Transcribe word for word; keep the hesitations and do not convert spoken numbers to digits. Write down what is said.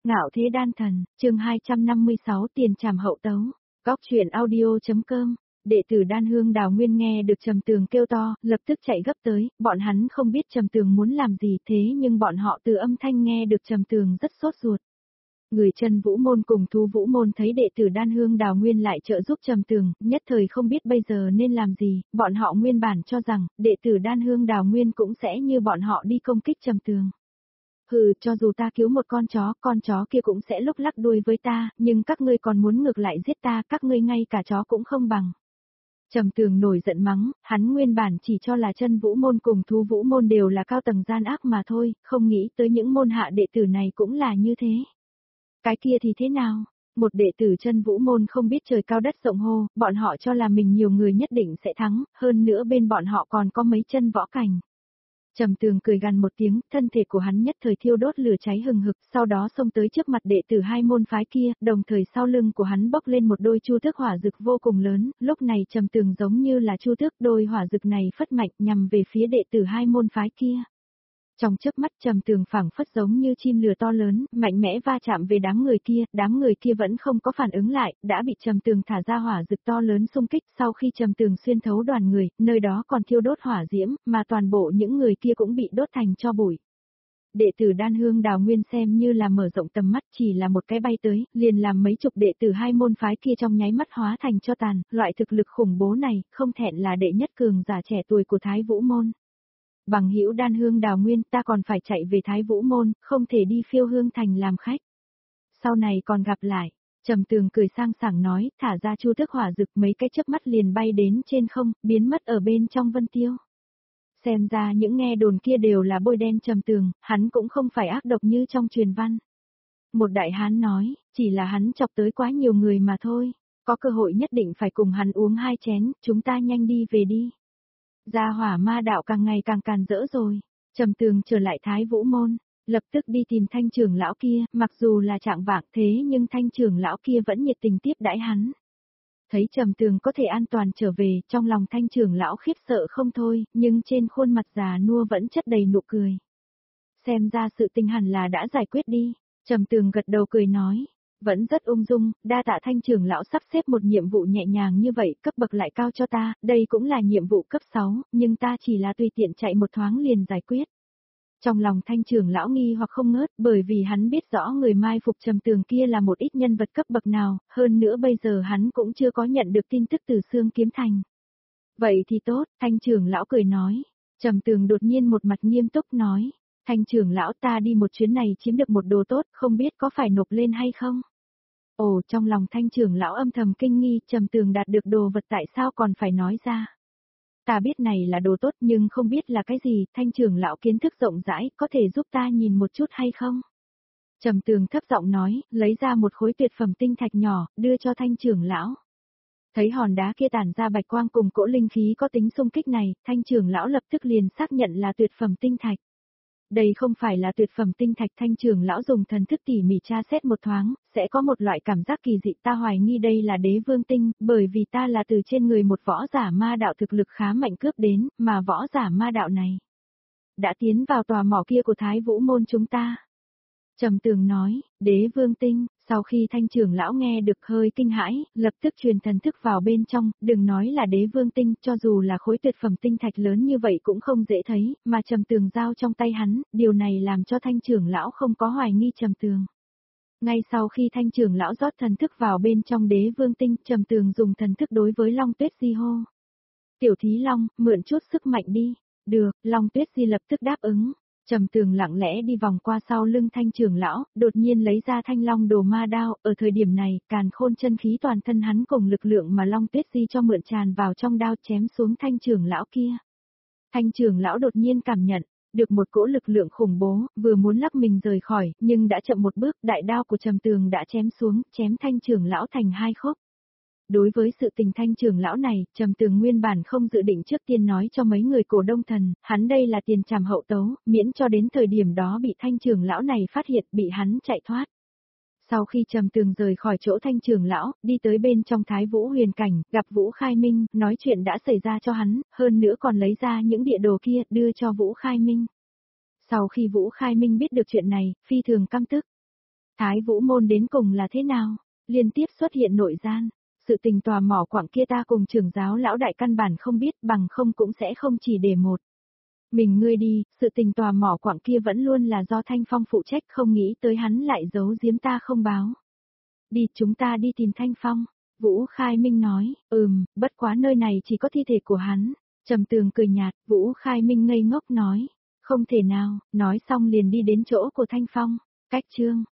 Ngạo thế đan thần, chương hai trăm năm mươi sáu tiền trảm hậu tấu. Góc truyện audio.com. Đệ tử Đan Hương Đào Nguyên nghe được Trầm Tường kêu to, lập tức chạy gấp tới, bọn hắn không biết Trầm Tường muốn làm gì thế nhưng bọn họ từ âm thanh nghe được Trầm Tường rất sốt ruột. Người Chân Vũ môn cùng Thu Vũ môn thấy đệ tử Đan Hương Đào Nguyên lại trợ giúp Trầm Tường, nhất thời không biết bây giờ nên làm gì, bọn họ nguyên bản cho rằng, đệ tử Đan Hương Đào Nguyên cũng sẽ như bọn họ đi công kích Trầm Tường. Hừ, cho dù ta cứu một con chó, con chó kia cũng sẽ lúc lắc đuôi với ta, nhưng các ngươi còn muốn ngược lại giết ta, các ngươi ngay cả chó cũng không bằng. Trầm Tường nổi giận mắng, hắn nguyên bản chỉ cho là Chân Vũ môn cùng Thu Vũ môn đều là cao tầng gian ác mà thôi, không nghĩ tới những môn hạ đệ tử này cũng là như thế. Cái kia thì thế nào? Một đệ tử Chân Vũ môn không biết trời cao đất rộng hô, bọn họ cho là mình nhiều người nhất định sẽ thắng, hơn nữa bên bọn họ còn có mấy chân võ cảnh. Trầm Tường cười gằn một tiếng, thân thể của hắn nhất thời thiêu đốt lửa cháy hừng hực, sau đó xông tới trước mặt đệ tử hai môn phái kia, đồng thời sau lưng của hắn bốc lên một đôi chu tước hỏa dực vô cùng lớn, lúc này Trầm Tường giống như là chu tước, đôi hỏa dực này phất mạnh nhằm về phía đệ tử hai môn phái kia. Trong chớp mắt Trầm Tường phảng phất giống như chim lửa to lớn, mạnh mẽ va chạm về đám người kia, đám người kia vẫn không có phản ứng lại, đã bị Trầm Tường thả ra hỏa dực to lớn xung kích, sau khi Trầm Tường xuyên thấu đoàn người, nơi đó còn thiêu đốt hỏa diễm, mà toàn bộ những người kia cũng bị đốt thành tro bụi. Đệ tử Đan Hương Đào Nguyên xem như là mở rộng tầm mắt, chỉ là một cái bay tới, liền làm mấy chục đệ tử hai môn phái kia trong nháy mắt hóa thành tro tàn, loại thực lực khủng bố này, không thẹn là đệ nhất cường giả trẻ tuổi của Thái Vũ môn. Bằng hữu Đan Hương Đào Nguyên, ta còn phải chạy về Thái Vũ môn, không thể đi Phiêu Hương thành làm khách. Sau này còn gặp lại. Trầm Tường cười sang sảng nói, thả ra chu tước hỏa dực, mấy cái chớp mắt liền bay đến trên không, biến mất ở bên trong vân tiêu. Xem ra những nghe đồn kia đều là bôi đen Trầm Tường, hắn cũng không phải ác độc như trong truyền văn. Một đại hán nói, chỉ là hắn chọc tới quá nhiều người mà thôi, có cơ hội nhất định phải cùng hắn uống hai chén, chúng ta nhanh đi về đi. Gia hỏa ma đạo càng ngày càng càn rỡ rồi. Trầm Tường trở lại Thái Vũ môn, lập tức đi tìm Thanh trưởng lão kia, mặc dù là trạng vạng thế nhưng Thanh trưởng lão kia vẫn nhiệt tình tiếp đãi hắn. Thấy Trầm Tường có thể an toàn trở về, trong lòng Thanh trưởng lão khiếp sợ không thôi, nhưng trên khuôn mặt già nua vẫn chất đầy nụ cười. Xem ra sự tình hẳn là đã giải quyết đi. Trầm Tường gật đầu cười nói. Vẫn rất ung dung, đa tạ Thanh trưởng lão sắp xếp một nhiệm vụ nhẹ nhàng như vậy, cấp bậc lại cao cho ta, đây cũng là nhiệm vụ cấp sáu, nhưng ta chỉ là tùy tiện chạy một thoáng liền giải quyết. Trong lòng Thanh trưởng lão nghi hoặc không ngớt, bởi vì hắn biết rõ người mai phục Trầm Tường kia là một ít nhân vật cấp bậc nào, hơn nữa bây giờ hắn cũng chưa có nhận được tin tức từ Xương Kiếm Thành. Vậy thì tốt, Thanh trưởng lão cười nói. Trầm Tường đột nhiên một mặt nghiêm túc nói. Thanh trưởng lão, ta đi một chuyến này chiếm được một đồ tốt, không biết có phải nộp lên hay không? Ồ, trong lòng Thanh trưởng lão âm thầm kinh nghi, Trầm Tường đạt được đồ vật tại sao còn phải nói ra? Ta biết này là đồ tốt nhưng không biết là cái gì, Thanh trưởng lão kiến thức rộng rãi, có thể giúp ta nhìn một chút hay không? Trầm Tường thấp giọng nói, lấy ra một khối tuyệt phẩm tinh thạch nhỏ, đưa cho Thanh trưởng lão. Thấy hòn đá kia tản ra bạch quang cùng cỗ linh khí có tính xung kích này, Thanh trưởng lão lập tức liền xác nhận là tuyệt phẩm tinh thạch. Đây không phải là tuyệt phẩm tinh thạch, Thanh trưởng lão dùng thần thức tỉ mỉ tra xét một thoáng, sẽ có một loại cảm giác kỳ dị, ta hoài nghi đây là đế vương tinh, bởi vì ta là từ trên người một võ giả ma đạo thực lực khá mạnh cướp đến, mà võ giả ma đạo này đã tiến vào tòa mỏ kia của Thái Vũ môn chúng ta. Trầm Tường nói, đế vương tinh, sau khi Thanh trưởng lão nghe được hơi kinh hãi, lập tức truyền thần thức vào bên trong, đừng nói là đế vương tinh, cho dù là khối tuyệt phẩm tinh thạch lớn như vậy cũng không dễ thấy, mà Trầm Tường giao trong tay hắn, điều này làm cho Thanh trưởng lão không có hoài nghi Trầm Tường. Ngay sau khi Thanh trưởng lão rót thần thức vào bên trong đế vương tinh, Trầm Tường dùng thần thức đối với Long Tuyết Di hô. Tiểu thí Long, mượn chút sức mạnh đi. Được, Long Tuyết Di lập tức đáp ứng. Trầm Tường lặng lẽ đi vòng qua sau lưng Thanh trưởng lão, đột nhiên lấy ra Thanh Long đồ ma đao, ở thời điểm này, càn khôn chân khí toàn thân hắn cùng lực lượng mà Long Tuyết Di cho mượn tràn vào trong đao chém xuống Thanh trưởng lão kia. Thanh trưởng lão đột nhiên cảm nhận được một cỗ lực lượng khủng bố, vừa muốn lắc mình rời khỏi, nhưng đã chậm một bước, đại đao của Trầm Tường đã chém xuống, chém Thanh trưởng lão thành hai khúc. Đối với sự tình Thanh trưởng lão này, Trầm Tường nguyên bản không dự định trước tiên nói cho mấy người cổ đông thần, hắn đây là tiền trảm hậu tấu, miễn cho đến thời điểm đó bị Thanh trưởng lão này phát hiện, bị hắn chạy thoát. Sau khi Trầm Tường rời khỏi chỗ Thanh trưởng lão, đi tới bên trong Thái Vũ huyền cảnh, gặp Vũ Khai Minh, nói chuyện đã xảy ra cho hắn, hơn nữa còn lấy ra những địa đồ kia, đưa cho Vũ Khai Minh. Sau khi Vũ Khai Minh biết được chuyện này, phi thường căm tức. Thái Vũ Môn đến cùng là thế nào? Liên tiếp xuất hiện nội gian. Sự tình tòa mỏ quặng kia ta cùng trưởng giáo lão đại căn bản không biết, bằng không cũng sẽ không chỉ để một. Mình ngươi đi, sự tình tòa mỏ quặng kia vẫn luôn là do Thanh Phong phụ trách, không nghĩ tới hắn lại giấu giếm ta không báo. Đi, chúng ta đi tìm Thanh Phong. Vũ Khai Minh nói, ừm, bất quá nơi này chỉ có thi thể của hắn. Trầm Tường cười nhạt, Vũ Khai Minh ngây ngốc nói, không thể nào, nói xong liền đi đến chỗ của Thanh Phong. Cách chương